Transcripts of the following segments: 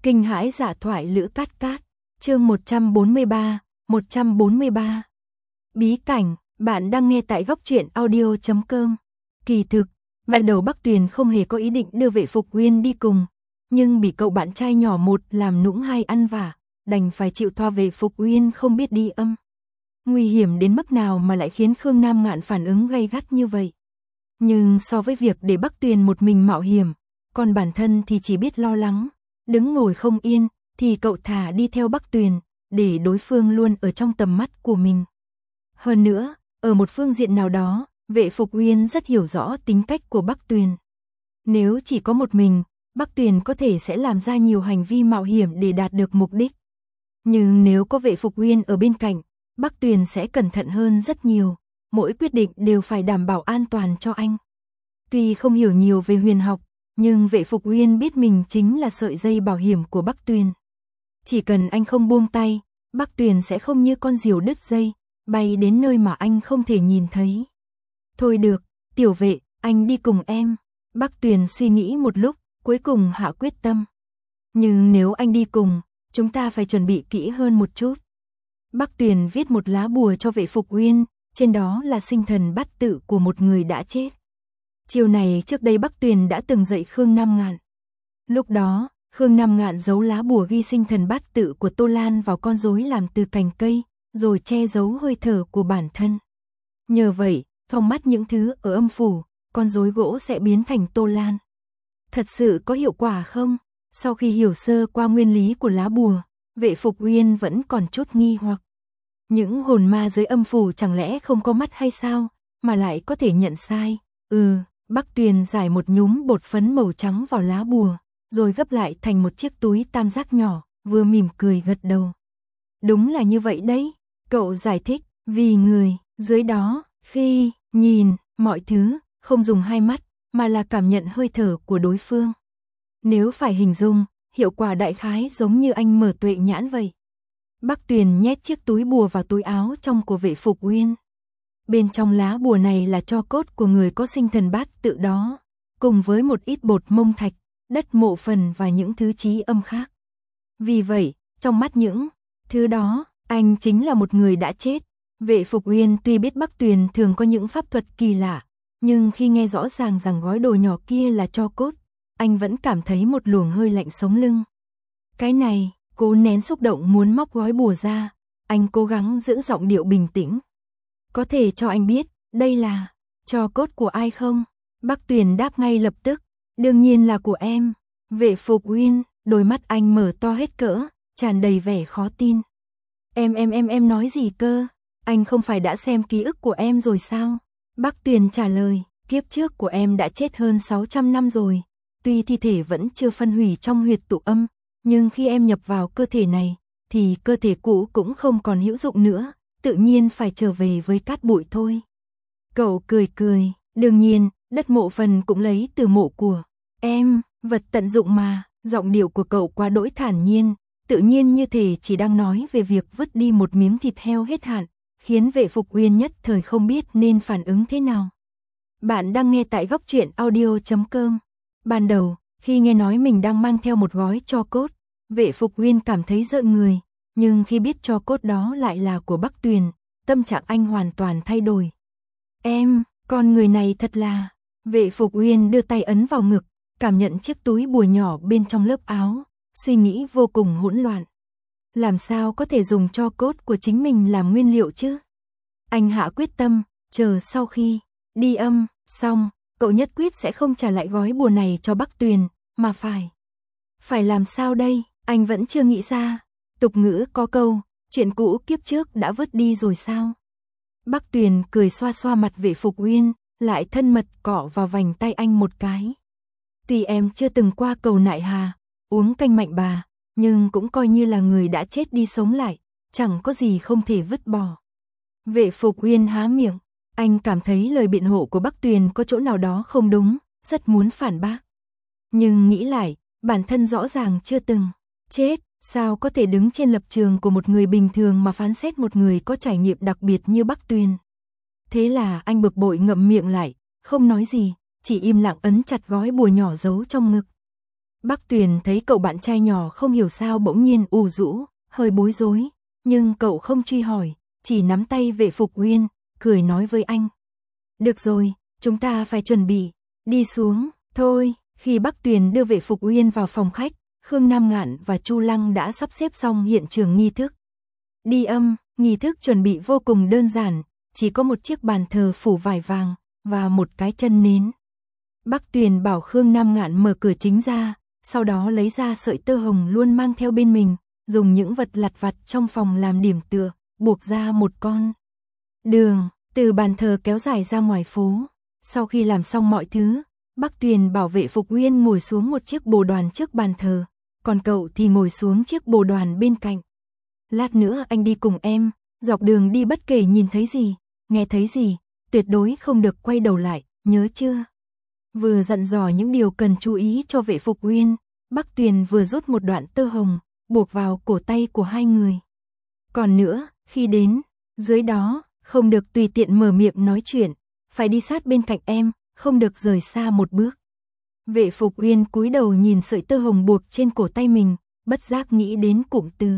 Kinh hãi dạ thoại Lữ Cát Cát, chương 143. Bí cảnh, bạn đang nghe tại góc truyện audio.com. Kỳ thực, ban đầu Bắc Tuyền không hề có ý định đưa Vệ Phục Uyên đi cùng, nhưng bị cậu bạn trai nhỏ một làm nũng hai ăn vả, đành phải chịu thoa Vệ Phục Uyên không biết đi âm. Nguy hiểm đến mức nào mà lại khiến Khương Nam Ngạn phản ứng gay gắt như vậy. Nhưng so với việc để Bắc Tuyền một mình mạo hiểm, còn bản thân thì chỉ biết lo lắng, đứng ngồi không yên, thì cậu thả đi theo Bắc Tuyền, để đối phương luôn ở trong tầm mắt của mình. Hơn nữa, ở một phương diện nào đó, Vệ Phục Uyên rất hiểu rõ tính cách của Bắc Tuyền. Nếu chỉ có một mình, Bắc Tuyền có thể sẽ làm ra nhiều hành vi mạo hiểm để đạt được mục đích. Nhưng nếu có Vệ Phục Uyên ở bên cạnh, Bắc Tuyền sẽ cẩn thận hơn rất nhiều, mỗi quyết định đều phải đảm bảo an toàn cho anh. Tuy không hiểu nhiều về huyền học, nhưng Vệ Phục Uyên biết mình chính là sợi dây bảo hiểm của Bắc Tuyền. Chỉ cần anh không buông tay, Bắc Tuyền sẽ không như con diều đứt dây, bay đến nơi mà anh không thể nhìn thấy. Thôi được, Tiểu Vệ, anh đi cùng em. Bắc Tuyền suy nghĩ một lúc, cuối cùng hạ quyết tâm. Nhưng nếu anh đi cùng, chúng ta phải chuẩn bị kỹ hơn một chút. Bắc Tuyền viết một lá bùa cho Vệ Phục Uyên, trên đó là sinh thần bát tự của một người đã chết. Chiều này trước đây Bắc Tuyền đã từng dạy Khương Nam Ngạn. Lúc đó, Khương Nam Ngạn giấu lá bùa ghi sinh thần bát tự của Tô Lan vào con rối làm từ cành cây, rồi che giấu hơi thở của bản thân. Nhờ vậy, phóng mắt những thứ ở âm phủ, con rối gỗ sẽ biến thành Tô Lan. Thật sự có hiệu quả không? Sau khi hiểu sơ qua nguyên lý của lá bùa, Vệ Phục Uyên vẫn còn chút nghi hoặc. Những hồn ma dưới âm phủ chẳng lẽ không có mắt hay sao, mà lại có thể nhận sai? Bắc Tuyền giải một nhúm bột phấn màu trắng vào lá bùa, rồi gấp lại thành một chiếc túi tam giác nhỏ, vừa mỉm cười gật đầu. Đúng là như vậy đấy, cậu giải thích, vì người dưới đó, khi nhìn mọi thứ, không dùng hai mắt, mà là cảm nhận hơi thở của đối phương. Nếu phải hình dung, hiệu quả đại khái giống như anh mở tuệ nhãn vậy. Bắc Tuyền nhét chiếc túi bùa vào túi áo trong của Vệ Phục Uyên. Bên trong lá bùa này là tro cốt của người có sinh thần bát tự đó, cùng với một ít bột mông thạch, đất mộ phần và những thứ trí âm khác. Vì vậy, trong mắt những thứ đó, anh chính là một người đã chết. Vệ Phục Uyên tuy biết Bắc Tuyền thường có những pháp thuật kỳ lạ, nhưng khi nghe rõ ràng rằng gói đồ nhỏ kia là tro cốt, anh vẫn cảm thấy một luồng hơi lạnh sống lưng. Cái này, cố nén xúc động muốn móc gói bùa ra, anh cố gắng giữ giọng điệu bình tĩnh. Có thể cho anh biết, đây là tro cốt của ai không? Bắc Tuyền đáp ngay lập tức, đương nhiên là của em. Vệ Phục Uyên, đôi mắt anh mở to hết cỡ, tràn đầy vẻ khó tin. Em nói gì cơ? Anh không phải đã xem ký ức của em rồi sao? Bắc Tuyền trả lời, kiếp trước của em đã chết hơn 600 năm rồi. Tuy thi thể vẫn chưa phân hủy trong huyệt tụ âm, nhưng khi em nhập vào cơ thể này, thì cơ thể cũ cũng không còn hữu dụng nữa, tự nhiên phải trở về với cát bụi thôi. Cậu cười, đương nhiên, đất mộ phần cũng lấy từ mộ của em, vật tận dụng mà. Giọng điệu của cậu quá đỗi thản nhiên, tự nhiên như thể chỉ đang nói về việc vứt đi một miếng thịt heo hết hạn, khiến Vệ Phục Uyên nhất thời không biết nên phản ứng thế nào. Bạn đang nghe tại góc truyện audio.com. Ban đầu, khi nghe nói mình đang mang theo một gói tro cốt, Vệ Phục Uyên cảm thấy rợn người, nhưng khi biết tro cốt đó lại là của Bắc Tuyền, tâm trạng anh hoàn toàn thay đổi. Con người này thật là... Vệ Phục Uyên đưa tay ấn vào ngực, cảm nhận chiếc túi bùa nhỏ bên trong lớp áo, suy nghĩ vô cùng hỗn loạn. Làm sao có thể dùng tro cốt của chính mình làm nguyên liệu chứ? Anh hạ quyết tâm, chờ sau khi đi âm xong, cậu nhất quyết sẽ không trả lại gói bùa này cho Bắc Tuyền, mà phải làm sao đây? Anh vẫn chưa nghĩ ra. Tục ngữ có câu, chuyện cũ kiếp trước đã vứt đi rồi sao? Bắc Tuyền cười xoa xoa mặt Vệ Phục Uyên, lại thân mật cọ vào vành tay anh một cái. Tuy em chưa từng qua cầu Nại Hà, uống canh mạnh bà, nhưng cũng coi như là người đã chết đi sống lại, chẳng có gì không thể vứt bỏ. Vệ Phục Uyên há miệng, anh cảm thấy lời biện hộ của Bắc Tuyền có chỗ nào đó không đúng, rất muốn phản bác. Nhưng nghĩ lại, bản thân rõ ràng chưa từng chết, sao có thể đứng trên lập trường của một người bình thường mà phán xét một người có trải nghiệm đặc biệt như Bắc Tuyền. Thế là anh bực bội ngậm miệng lại, không nói gì, chỉ im lặng ấn chặt gói bùa nhỏ giấu trong ngực. Bắc Tuyền thấy cậu bạn trai nhỏ không hiểu sao bỗng nhiên ù rũ, hơi bối rối, nhưng cậu không truy hỏi, chỉ nắm tay Vệ Phục Uyên, cười nói với anh. Được rồi, chúng ta phải chuẩn bị, đi xuống, thôi. Khi Bắc Tuyền đưa Vệ Phục Uyên vào phòng khách, Khương Nam Ngạn và Chu Lăng đã sắp xếp xong hiện trường nghi thức. Đi âm, nghi thức chuẩn bị vô cùng đơn giản, chỉ có một chiếc bàn thờ phủ vải vàng, và một cái chân nến. Bắc Tuyền bảo Khương Nam Ngạn mở cửa chính ra, sau đó lấy ra sợi tơ hồng luôn mang theo bên mình, dùng những vật lặt vặt trong phòng làm điểm tựa, buộc ra một con đường, từ bàn thờ kéo dài ra ngoài phố. Sau khi làm xong mọi thứ, Bắc Tuyền bảo Vệ Phục Uyên ngồi xuống một chiếc bồ đoàn trước bàn thờ, còn cậu thì ngồi xuống chiếc bồ đoàn bên cạnh. Lát nữa anh đi cùng em, dọc đường đi bất kể nhìn thấy gì, nghe thấy gì, tuyệt đối không được quay đầu lại, nhớ chưa? Vừa dặn dò những điều cần chú ý cho Vệ Phục Uyên, Bắc Tuyền vừa rút một đoạn tơ hồng, buộc vào cổ tay của hai người. Còn nữa, khi đến, dưới đó, không được tùy tiện mở miệng nói chuyện, phải đi sát bên cạnh em, không được rời xa một bước. Vệ Phục Uyên cúi đầu nhìn sợi tơ hồng buộc trên cổ tay mình, bất giác nghĩ đến cụm từ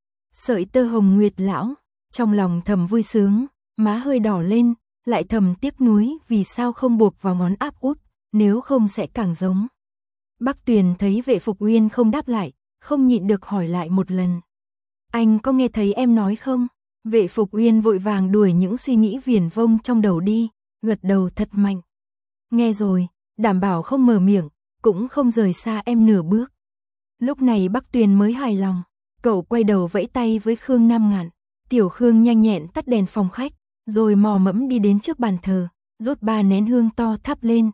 sợi tơ hồng Nguyệt lão, trong lòng thầm vui sướng, má hơi đỏ lên, lại thầm tiếc nuối vì sao không buộc vào ngón áp út, nếu không sẽ càng giống. Bắc Tuyền thấy Vệ Phục Uyên không đáp lại, không nhịn được hỏi lại một lần. Anh có nghe thấy em nói không? Vệ Phục Uyên vội vàng đuổi những suy nghĩ viển vông trong đầu đi, gật đầu thật mạnh. Nghe rồi, đảm bảo không mở miệng, cũng không rời xa em nửa bước. Lúc này Bắc Tuyền mới hài lòng, cậu quay đầu vẫy tay với Khương Nam Ngạn. Tiểu Khương nhanh nhẹn tắt đèn phòng khách, rồi mò mẫm đi đến trước bàn thờ, rút 3 nén hương to thắp lên,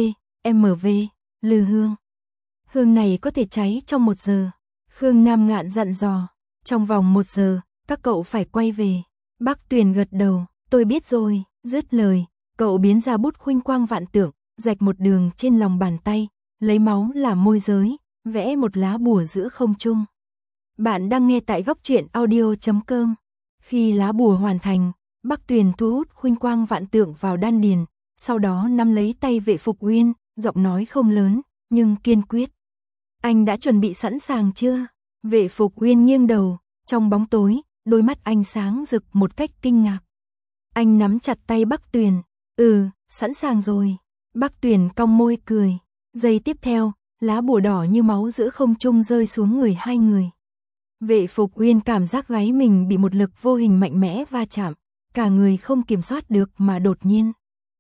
CMV, lư hương. Hương này có thể cháy trong 1 giờ. Khương Nam Ngạn dặn dò, trong vòng 1 giờ, các cậu phải quay về. Bắc Tuyền gật đầu, tôi biết rồi, dứt lời, cậu biến ra bút khuynh quang vạn tượng, rạch một đường trên lòng bàn tay, lấy máu làm môi giới, vẽ một lá bùa giữa không trung. Bạn đang nghe tại góc truyện audio.com. Khi lá bùa hoàn thành, Bắc Tuyền thu hút khuynh quang vạn tượng vào đan điền, sau đó nắm lấy tay Vệ Phục Uyên, giọng nói không lớn, nhưng kiên quyết. Anh đã chuẩn bị sẵn sàng chưa? Vệ Phục Uyên nghiêng đầu, trong bóng tối, đôi mắt anh sáng rực một cách kinh ngạc. Anh nắm chặt tay Bắc Tuyền, sẵn sàng rồi. Bắc Tuyền cong môi cười, giây tiếp theo, lá bùa đỏ như máu giữa không trung rơi xuống người hai người. Vệ Phục Uyên cảm giác gáy mình bị một lực vô hình mạnh mẽ va chạm, cả người không kiểm soát được mà đột nhiên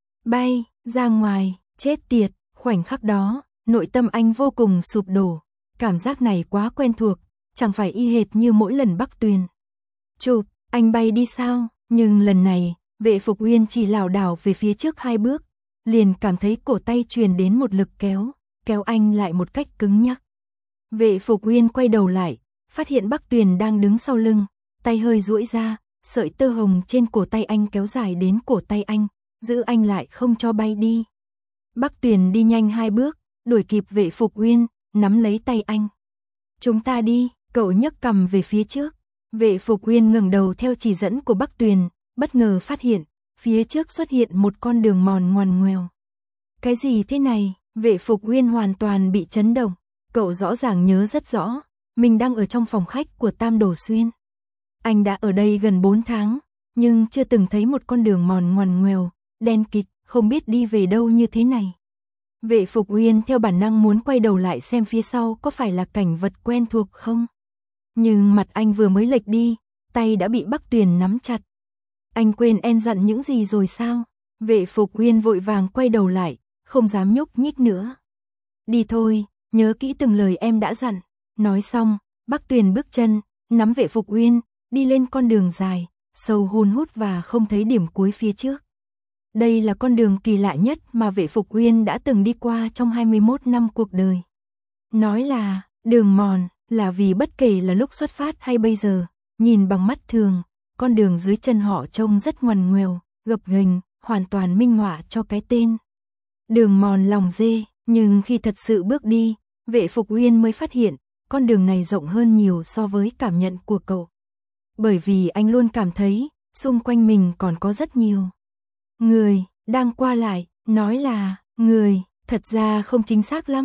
bay ra ngoài, chết tiệt. Khoảnh khắc đó, nội tâm anh vô cùng sụp đổ, cảm giác này quá quen thuộc, chẳng phải y hệt như mỗi lần Bắc Tuyền chụp, anh bay đi sao? Nhưng lần này, Vệ Phục Uyên chỉ lảo đảo về phía trước 2 bước, liền cảm thấy cổ tay truyền đến một lực kéo anh lại một cách cứng nhắc. Vệ Phục Uyên quay đầu lại, phát hiện Bắc Tuyền đang đứng sau lưng, tay hơi duỗi ra, sợi tơ hồng trên cổ tay anh kéo dài đến cổ tay anh, giữ anh lại không cho bay đi. Bắc Tuyền đi nhanh 2 bước, đuổi kịp Vệ Phục Uyên, nắm lấy tay anh. Chúng ta đi, cậu nhấc cằm về phía trước. Vệ Phục Uyên ngẩng đầu theo chỉ dẫn của Bắc Tuyền, bất ngờ phát hiện, phía trước xuất hiện một con đường mòn ngoằn ngoèo. Cái gì thế này? Vệ Phục Uyên hoàn toàn bị chấn động, cậu rõ ràng nhớ rất rõ, mình đang ở trong phòng khách của Tam Đồ Xuyên. Anh đã ở đây gần 4 tháng, nhưng chưa từng thấy một con đường mòn ngoằn ngoèo, đen kịt, không biết đi về đâu như thế này. Vệ Phục Uyên theo bản năng muốn quay đầu lại xem phía sau có phải là cảnh vật quen thuộc không. Nhưng mặt anh vừa mới lệch đi, tay đã bị Bắc Tuyền nắm chặt. Anh quên em dặn những gì rồi sao? Vệ Phục Uyên vội vàng quay đầu lại, không dám nhúc nhích nữa. Đi thôi, nhớ kỹ từng lời em đã dặn. Nói xong, Bắc Tuyền bước chân, nắm Vệ Phục Uyên, đi lên con đường dài, sâu hun hút và không thấy điểm cuối phía trước. Đây là con đường kỳ lạ nhất mà Vệ Phục Uyên đã từng đi qua trong 21 năm cuộc đời. Nói là đường mòn là vì bất kể là lúc xuất phát hay bây giờ, nhìn bằng mắt thường, con đường dưới chân họ trông rất ngoằn ngoèo, gập ghềnh, hoàn toàn minh họa cho cái tên. Đường mòn lòng dê, nhưng khi thật sự bước đi, Vệ Phục Uyên mới phát hiện, con đường này rộng hơn nhiều so với cảm nhận của cậu. Bởi vì anh luôn cảm thấy, xung quanh mình còn có rất nhiều người đang qua lại, nói là người, thật ra không chính xác lắm,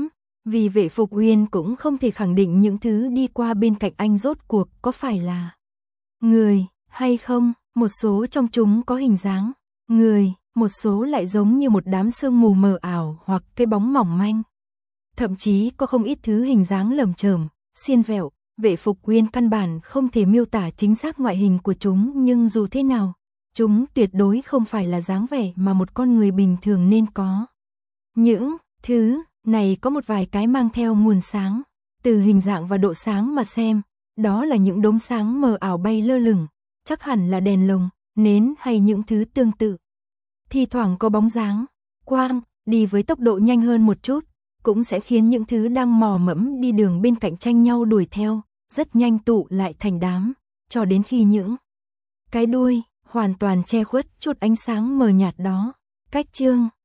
Vì vệ Phục Uyên cũng không thể khẳng định những thứ đi qua bên cạnh anh rốt cuộc có phải là người hay không, một số trong chúng có hình dáng người, một số lại giống như một đám sương mù mờ ảo hoặc cái bóng mỏng manh. Thậm chí có không ít thứ hình dáng lởm chởm, xiên vẹo, vệ Phục Uyên căn bản không thể miêu tả chính xác ngoại hình của chúng, nhưng dù thế nào, chúng tuyệt đối không phải là dáng vẻ mà một con người bình thường nên có. Những thứ này có một vài cái mang theo nguồn sáng, từ hình dạng và độ sáng mà xem, đó là những đốm sáng mờ ảo bay lơ lửng, chắc hẳn là đèn lồng, nến hay những thứ tương tự. Thi thoảng có bóng dáng, quang, đi với tốc độ nhanh hơn một chút, cũng sẽ khiến những thứ đang mò mẫm đi đường bên cạnh tranh nhau đuổi theo, rất nhanh tụ lại thành đám, cho đến khi những cái đuôi hoàn toàn che khuất chút ánh sáng mờ nhạt đó. Cách chương